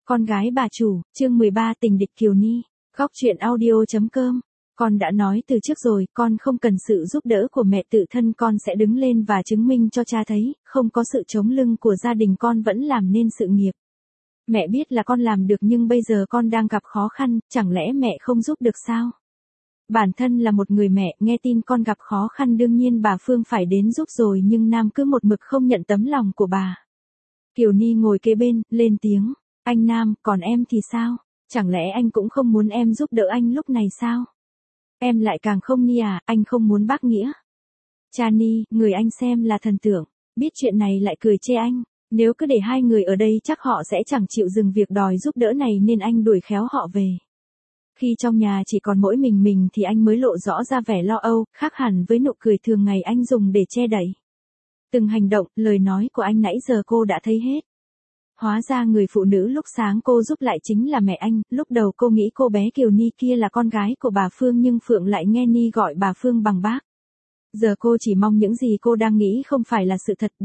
Con gái bà chủ, chương 13 tình địch Kiều Ni, góc truyện audio.com. Con đã nói từ trước rồi, con không cần sự giúp đỡ của mẹ, tự thân con sẽ đứng lên và chứng minh cho cha thấy, không có sự chống lưng của gia đình con vẫn làm nên sự nghiệp. Mẹ biết là con làm được nhưng bây giờ con đang gặp khó khăn, chẳng lẽ mẹ không giúp được sao? Bản thân là một người mẹ, nghe tin con gặp khó khăn đương nhiên bà Phương phải đến giúp rồi nhưng Nam cứ một mực không nhận tấm lòng của bà. Kiều Ni ngồi kế bên, lên tiếng. Anh Nam, còn em thì sao? Chẳng lẽ anh cũng không muốn em giúp đỡ anh lúc này sao? Em lại càng không Ni à, anh không muốn bác nghĩa. Cha Ni, người anh xem là thần tượng, biết chuyện này lại cười chê anh. Nếu cứ để hai người ở đây chắc họ sẽ chẳng chịu dừng việc đòi giúp đỡ này nên anh đuổi khéo họ về. Khi trong nhà chỉ còn mỗi mình thì anh mới lộ rõ ra vẻ lo âu, khác hẳn với nụ cười thường ngày anh dùng để che đậy. Từng hành động, lời nói của anh nãy giờ cô đã thấy hết. Hóa ra người phụ nữ lúc sáng cô giúp lại chính là mẹ anh, lúc đầu cô nghĩ cô bé Kiều Ni kia là con gái của bà Phương nhưng Phượng lại nghe Ni gọi bà Phương bằng bác. Giờ cô chỉ mong những gì cô đang nghĩ không phải là sự thật.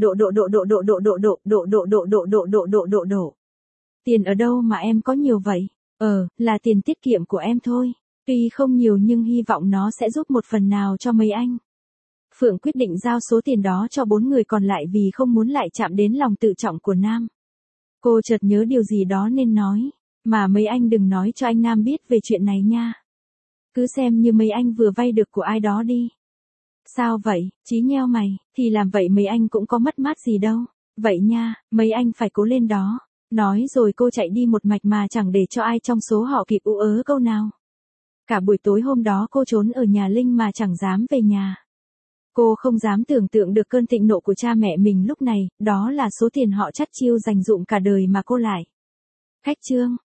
Tiền ở đâu mà em có nhiều vậy? Là tiền tiết kiệm của em thôi. Tuy không nhiều nhưng hy vọng nó sẽ giúp một phần nào cho mấy anh. Phượng quyết định giao số tiền đó cho 4 người còn lại vì không muốn lại chạm đến lòng tự trọng của Nam. Cô chợt nhớ điều gì đó nên nói, mà mấy anh đừng nói cho anh Nam biết về chuyện này nha. Cứ xem như mấy anh vừa vay được của ai đó đi. Sao vậy, Chí nheo mày, thì làm vậy mấy anh cũng có mất mát gì đâu. Vậy nha, mấy anh phải cố lên đó. Nói rồi cô chạy đi một mạch mà chẳng để cho ai trong số họ kịp ú ớ câu nào. Cả buổi tối hôm đó cô trốn ở nhà Linh mà chẳng dám về nhà. Cô không dám tưởng tượng được cơn thịnh nộ của cha mẹ mình lúc này, đó là số tiền họ chắt chiu dành dụm cả đời mà cô lại. Khách trương,